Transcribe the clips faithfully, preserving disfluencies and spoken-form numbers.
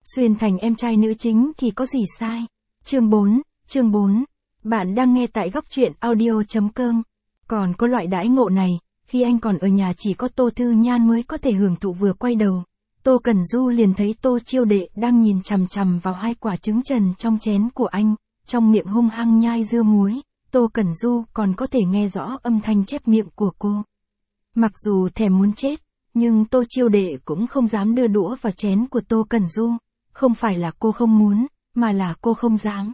xuyên thành em trai nữ chính thì có gì sai. Chương bốn, chương bốn. Bạn đang nghe tại góc truyện audio.com. Còn có loại đãi ngộ này, khi anh còn ở nhà chỉ có Tô Thư Nhan mới có thể hưởng thụ. Vừa quay đầu, Tô Cẩn Du liền thấy Tô Chiêu Đệ đang nhìn chằm chằm vào hai quả trứng trần trong chén của anh, trong miệng hung hăng nhai dưa muối. Tô Cẩn Du còn có thể nghe rõ âm thanh chép miệng của cô. Mặc dù thèm muốn chết, nhưng Tô Chiêu Đệ cũng không dám đưa đũa vào chén của Tô Cẩn Du. Không phải là cô không muốn, mà là cô không dám.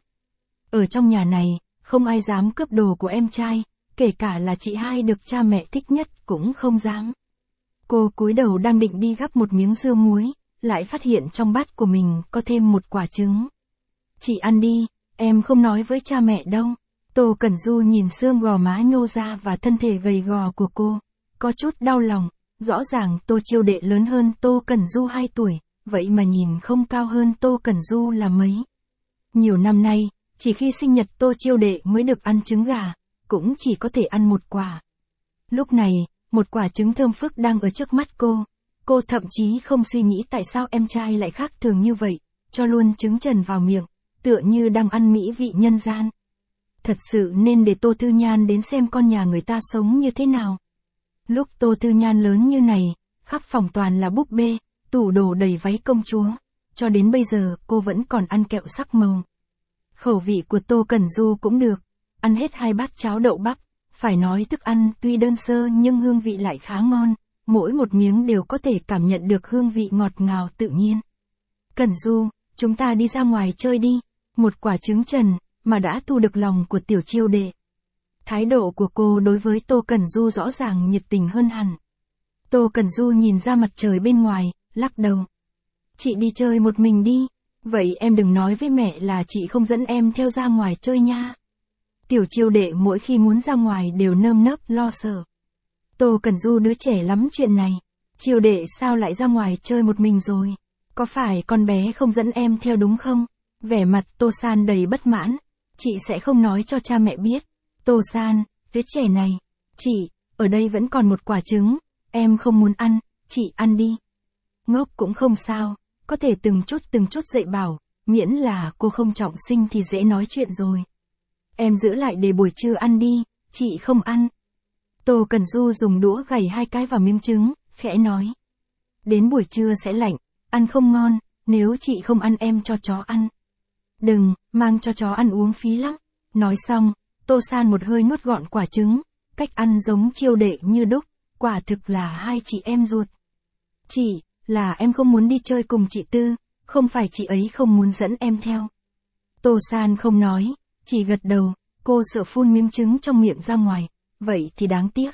Ở trong nhà này, không ai dám cướp đồ của em trai, kể cả là chị hai được cha mẹ thích nhất cũng không dám. Cô cúi đầu đang định đi gắp một miếng dưa muối, lại phát hiện trong bát của mình có thêm một quả trứng. Chị ăn đi, em không nói với cha mẹ đâu. Tô Cẩn Du nhìn xương gò má nhô ra và thân thể gầy gò của cô, có chút đau lòng. Rõ ràng Tô Chiêu Đệ lớn hơn Tô Cẩn Du hai tuổi, vậy mà nhìn không cao hơn Tô Cẩn Du là mấy. Nhiều năm nay, chỉ khi sinh nhật Tô Chiêu Đệ mới được ăn trứng gà, cũng chỉ có thể ăn một quả. Lúc này, một quả trứng thơm phức đang ở trước mắt cô. Cô thậm chí không suy nghĩ tại sao em trai lại khác thường như vậy, cho luôn trứng trần vào miệng, tựa như đang ăn mỹ vị nhân gian. Thật sự nên để Tô Thư Nhan đến xem con nhà người ta sống như thế nào. Lúc Tô Thư Nhan lớn như này, khắp phòng toàn là búp bê, tủ đồ đầy váy công chúa. Cho đến bây giờ cô vẫn còn ăn kẹo sắc màu. Khẩu vị của Tô Cẩn Du cũng được, ăn hết hai bát cháo đậu bắp. Phải nói thức ăn tuy đơn sơ nhưng hương vị lại khá ngon, mỗi một miếng đều có thể cảm nhận được hương vị ngọt ngào tự nhiên. Cẩn Du, chúng ta đi ra ngoài chơi đi. Một quả trứng trần, mà đã thu được lòng của Tiểu Chiêu Đệ. Thái độ của cô đối với Tô Cẩn Du rõ ràng nhiệt tình hơn hẳn. Tô Cẩn Du nhìn ra mặt trời bên ngoài, lắc đầu. Chị đi chơi một mình đi, vậy em đừng nói với mẹ là chị không dẫn em theo ra ngoài chơi nha. Tiểu Chiêu Đệ mỗi khi muốn ra ngoài đều nơm nớp lo sợ. Tô Cẩn Du đứa trẻ lắm chuyện này. Chiêu Đệ sao lại ra ngoài chơi một mình rồi? Có phải con bé không dẫn em theo đúng không? Vẻ mặt Tô San đầy bất mãn. Chị sẽ không nói cho cha mẹ biết. Tô San, đứa trẻ này. Chị, ở đây vẫn còn một quả trứng. Em không muốn ăn, chị ăn đi. Ngốc cũng không sao, có thể từng chút từng chút dạy bảo, miễn là cô không trọng sinh thì dễ nói chuyện rồi. Em giữ lại để buổi trưa ăn đi, chị không ăn. Tô Cẩn Du dùng đũa gảy hai cái vào miếng trứng, khẽ nói. Đến buổi trưa sẽ lạnh, ăn không ngon, nếu chị không ăn em cho chó ăn. Đừng, mang cho chó ăn uống phí lắm. Nói xong, Tô San một hơi nuốt gọn quả trứng, cách ăn giống Chiêu Đệ như đúc, quả thực là hai chị em ruột. Chị, là em không muốn đi chơi cùng chị Tư, không phải chị ấy không muốn dẫn em theo. Tô San không nói, chỉ gật đầu, cô sợ phun miếng trứng trong miệng ra ngoài, vậy thì đáng tiếc.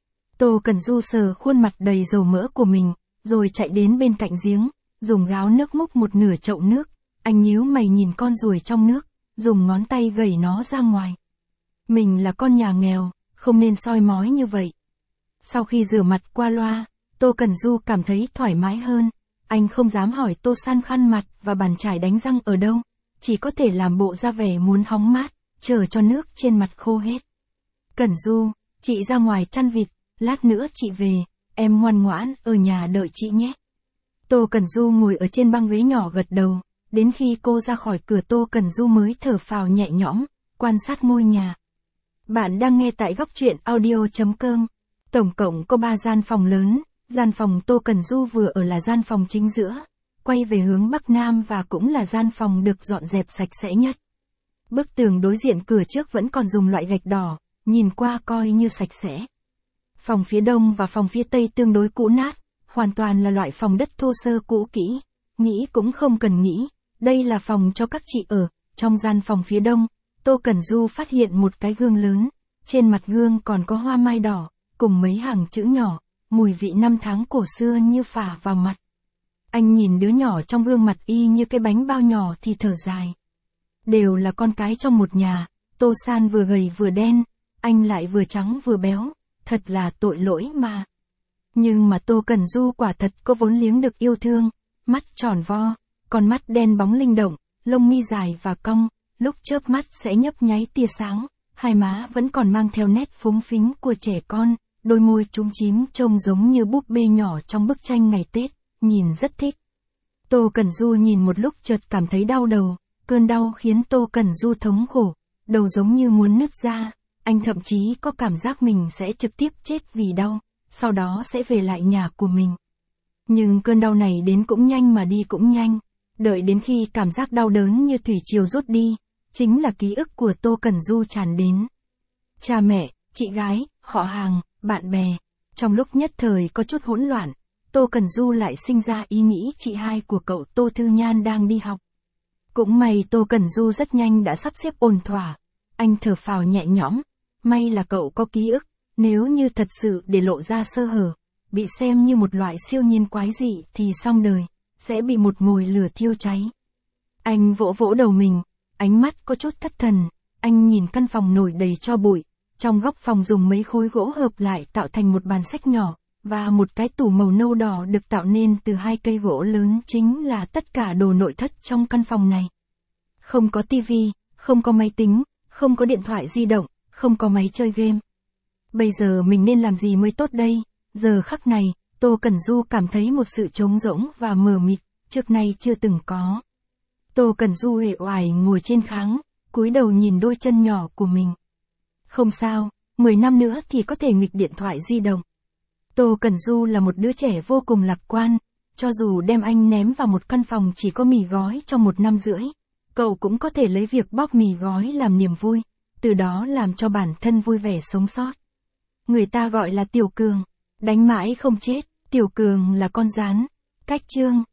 Tô Cẩn Du sờ khuôn mặt đầy dầu mỡ của mình, rồi chạy đến bên cạnh giếng, dùng gáo nước múc một nửa chậu nước, anh nhíu mày nhìn con ruồi trong nước, dùng ngón tay gẩy nó ra ngoài. Mình là con nhà nghèo, không nên soi mói như vậy. Sau khi rửa mặt qua loa, Tô Cẩn Du cảm thấy thoải mái hơn, anh không dám hỏi Tô San khăn mặt và bàn chải đánh răng ở đâu, chỉ có thể làm bộ ra vẻ muốn hóng mát, chờ cho nước trên mặt khô hết. Cẩn Du, chị ra ngoài chăn vịt, lát nữa chị về, em ngoan ngoãn ở nhà đợi chị nhé. Tô Cẩn Du ngồi ở trên băng ghế nhỏ gật đầu, đến khi cô ra khỏi cửa Tô Cẩn Du mới thở phào nhẹ nhõm, quan sát ngôi nhà. Bạn đang nghe tại góc truyện audio.com. Tổng cộng có ba gian phòng lớn, gian phòng Tô Cẩn Du vừa ở là gian phòng chính giữa, quay về hướng Bắc Nam và cũng là gian phòng được dọn dẹp sạch sẽ nhất. Bức tường đối diện cửa trước vẫn còn dùng loại gạch đỏ, nhìn qua coi như sạch sẽ. Phòng phía đông và phòng phía tây tương đối cũ nát, hoàn toàn là loại phòng đất thô sơ cũ kỹ, nghĩ cũng không cần nghĩ, đây là phòng cho các chị ở. Trong gian phòng phía đông, Tô Cẩn Du phát hiện một cái gương lớn, trên mặt gương còn có hoa mai đỏ, cùng mấy hàng chữ nhỏ, mùi vị năm tháng cổ xưa như phả vào mặt. Anh nhìn đứa nhỏ trong gương mặt y như cái bánh bao nhỏ thì thở dài. Đều là con cái trong một nhà, Tô San vừa gầy vừa đen, anh lại vừa trắng vừa béo, thật là tội lỗi mà. Nhưng mà Tô Cẩn Du quả thật có vốn liếng được yêu thương, mắt tròn vo, con mắt đen bóng linh động, lông mi dài và cong, lúc chớp mắt sẽ nhấp nháy tia sáng, hai má vẫn còn mang theo nét phúng phính của trẻ con, đôi môi chúm chím trông giống như búp bê nhỏ trong bức tranh ngày Tết, nhìn rất thích. Tô Cẩn Du nhìn một lúc chợt cảm thấy đau đầu, cơn đau khiến Tô Cẩn Du thống khổ, đầu giống như muốn nứt ra, anh thậm chí có cảm giác mình sẽ trực tiếp chết vì đau, sau đó sẽ về lại nhà của mình. Nhưng cơn đau này đến cũng nhanh mà đi cũng nhanh, đợi đến khi cảm giác đau đớn như thủy triều rút đi, chính là ký ức của Tô Cẩn Du tràn đến. Cha mẹ, chị gái, họ hàng, bạn bè, trong lúc nhất thời có chút hỗn loạn, Tô Cẩn Du lại sinh ra ý nghĩ chị hai của cậu Tô Thư Nhan đang đi học. Cũng may Tô Cẩn Du rất nhanh đã sắp xếp ổn thỏa, anh thở phào nhẹ nhõm, may là cậu có ký ức, nếu như thật sự để lộ ra sơ hở, bị xem như một loại siêu nhiên quái dị thì xong đời, sẽ bị một mồi lửa thiêu cháy. Anh vỗ vỗ đầu mình, ánh mắt có chút thất thần, anh nhìn căn phòng nổi đầy tro bụi, trong góc phòng dùng mấy khối gỗ hợp lại tạo thành một bàn sách nhỏ, và một cái tủ màu nâu đỏ được tạo nên từ hai cây gỗ lớn chính là tất cả đồ nội thất trong căn phòng này. Không có tivi, không có máy tính, không có điện thoại di động, không có máy chơi game. Bây giờ mình nên làm gì mới tốt đây? Giờ khắc này, Tô Cẩn Du cảm thấy một sự trống rỗng và mờ mịt, trước nay chưa từng có. Tô Cẩn Du uể oải ngồi trên kháng, cúi đầu nhìn đôi chân nhỏ của mình. Không sao, mười năm nữa thì có thể nghịch điện thoại di động. Tô Cẩn Du là một đứa trẻ vô cùng lạc quan, cho dù đem anh ném vào một căn phòng chỉ có mì gói trong một năm rưỡi, cậu cũng có thể lấy việc bóc mì gói làm niềm vui, từ đó làm cho bản thân vui vẻ sống sót. Người ta gọi là Tiểu Cường, đánh mãi không chết, Tiểu Cường là con gián. Cách chương